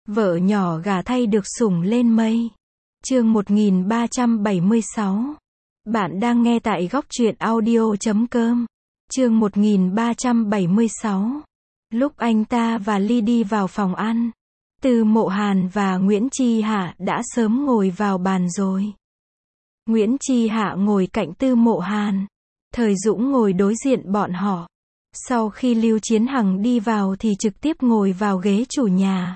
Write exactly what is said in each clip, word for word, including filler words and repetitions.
Vợ nhỏ gả thay được sủng lên mây. Chương một nghìn ba trăm bảy mươi sáu. Bạn đang nghe tại góc truyện audio chấm com. Chương một nghìn ba trăm bảy mươi sáu. Lúc anh ta và Ly đi vào phòng ăn, Từ Mộ Hàn và Nguyễn Chi Hạ đã sớm ngồi vào bàn rồi. Nguyễn Chi Hạ ngồi cạnh Tư Mộ Hàn, Thời Dũng ngồi đối diện bọn họ. Sau khi Lưu Chiến Hằng đi vào thì trực tiếp ngồi vào ghế chủ nhà.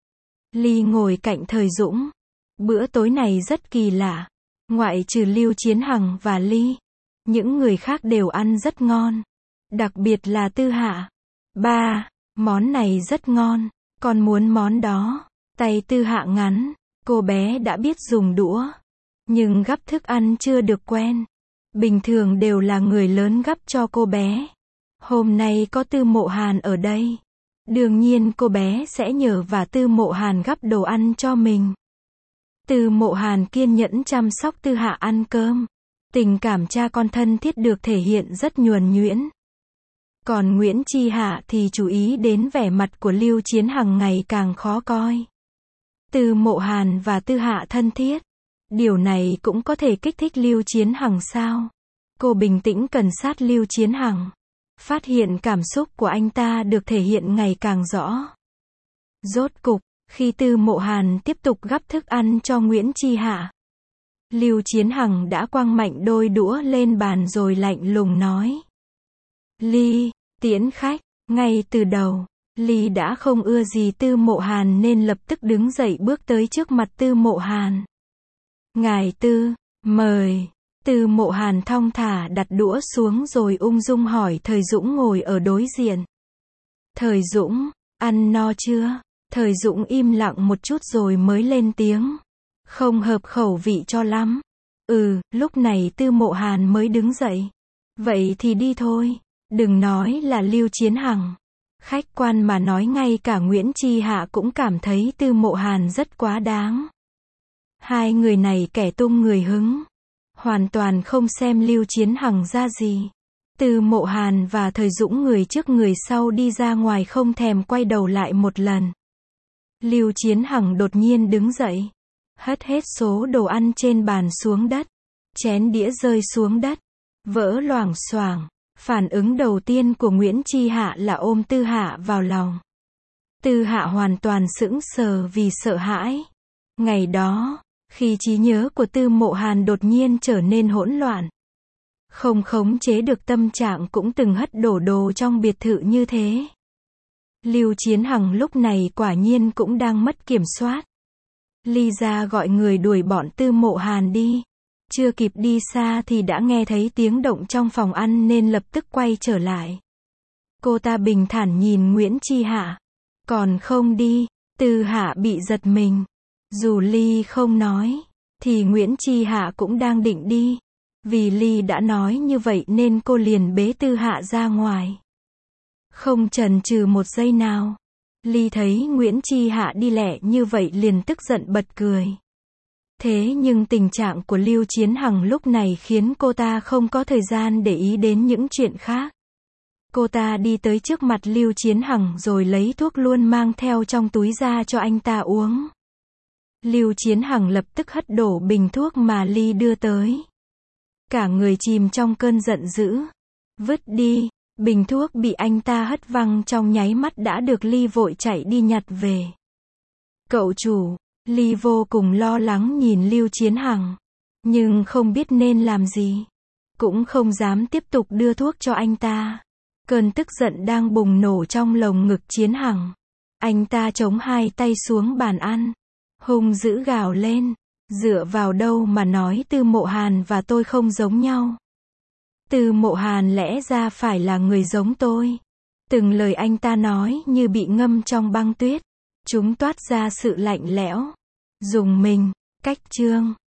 Ly ngồi cạnh Thời Dũng. Bữa tối này rất kỳ lạ. Ngoại trừ Lưu Chiến Hằng và Ly, những người khác đều ăn rất ngon. Đặc biệt là Tư Hạ. Ba, món này rất ngon, con muốn món đó. Tay Tư Hạ ngắn, cô bé đã biết dùng đũa, nhưng gắp thức ăn chưa được quen. Bình thường đều là người lớn gắp cho cô bé. Hôm nay có Tư Mộ Hàn ở đây, đương nhiên cô bé sẽ nhờ và Tư Mộ Hàn gắp đồ ăn cho mình. Tư Mộ Hàn kiên nhẫn chăm sóc Tư Hạ ăn cơm. Tình cảm cha con thân thiết được thể hiện rất nhuần nhuyễn. Còn Nguyễn Chi Hạ thì chú ý đến vẻ mặt của Lưu Chiến Hằng ngày càng khó coi. Tư Mộ Hàn và Tư Hạ thân thiết, điều này cũng có thể kích thích Lưu Chiến Hằng sao? Cô bình tĩnh cần sát Lưu Chiến Hằng, phát hiện cảm xúc của anh ta được thể hiện ngày càng rõ. Rốt cục, khi Tư Mộ Hàn tiếp tục gắp thức ăn cho Nguyễn Chi Hạ, Lưu Chiến Hằng đã quăng mạnh đôi đũa lên bàn rồi lạnh lùng nói: Ly, tiễn khách. Ngay từ đầu, Ly đã không ưa gì Tư Mộ Hàn nên lập tức đứng dậy bước tới trước mặt Tư Mộ Hàn. Ngài Tư, mời. Tư Mộ Hàn thong thả đặt đũa xuống rồi ung dung hỏi Thời Dũng ngồi ở đối diện. Thời Dũng, ăn no chưa? Thời Dũng im lặng một chút rồi mới lên tiếng. Không hợp khẩu vị cho lắm. Ừ, lúc này Tư Mộ Hàn mới đứng dậy. Vậy thì đi thôi. Đừng nói là Lưu Chiến Hằng. Khách quan mà nói ngay cả Nguyễn Chi Hạ cũng cảm thấy Tư Mộ Hàn rất quá đáng. Hai người này kẻ tung người hứng, hoàn toàn không xem Lưu Chiến Hằng ra gì. Tư Mộ Hàn và Thời Dũng người trước người sau đi ra ngoài không thèm quay đầu lại một lần. Lưu Chiến Hằng đột nhiên đứng dậy, hất hết số đồ ăn trên bàn xuống đất. Chén đĩa rơi xuống đất, vỡ loảng xoảng. Phản ứng đầu tiên của Nguyễn Chi Hạ là ôm Tư Hạ vào lòng. Tư Hạ hoàn toàn sững sờ vì sợ hãi. Ngày đó, khi trí nhớ của Tư Mộ Hàn đột nhiên trở nên hỗn loạn, không khống chế được tâm trạng cũng từng hất đổ đồ trong biệt thự như thế. Lưu Chiến Hằng lúc này quả nhiên cũng đang mất kiểm soát. Ly ra gọi người đuổi bọn Tư Mộ Hàn đi. Chưa kịp đi xa thì đã nghe thấy tiếng động trong phòng ăn nên lập tức quay trở lại. Cô ta bình thản nhìn Nguyễn Chi Hạ. Còn không đi. Tư Hạ bị giật mình. Dù Ly không nói, thì Nguyễn Chi Hạ cũng đang định đi. Vì Ly đã nói như vậy nên cô liền bế Tư Hạ ra ngoài. Không chần chừ một giây nào. Ly thấy Nguyễn Chi Hạ đi lẹ như vậy liền tức giận bật cười. Thế nhưng tình trạng của Lưu Chiến Hằng lúc này khiến cô ta không có thời gian để ý đến những chuyện khác. Cô ta đi tới trước mặt Lưu Chiến Hằng rồi lấy thuốc luôn mang theo trong túi ra cho anh ta uống. Lưu Chiến Hằng lập tức hất đổ bình thuốc mà Ly đưa tới. Cả người chìm trong cơn giận dữ. Vứt đi. Bình thuốc bị anh ta hất văng trong nháy mắt đã được Ly vội chạy đi nhặt về. Cậu chủ. Ly vô cùng lo lắng nhìn Lưu Chiến Hằng, nhưng không biết nên làm gì, cũng không dám tiếp tục đưa thuốc cho anh ta. Cơn tức giận đang bùng nổ trong lồng ngực Chiến Hằng. Anh ta chống hai tay xuống bàn ăn, hung dữ gào lên. Dựa vào đâu mà nói Tư Mộ Hàn và tôi không giống nhau? Tư Mộ Hàn lẽ ra phải là người giống tôi. Từng lời anh ta nói như bị ngâm trong băng tuyết. Chúng toát ra sự lạnh lẽo, dùng mình. Cách chương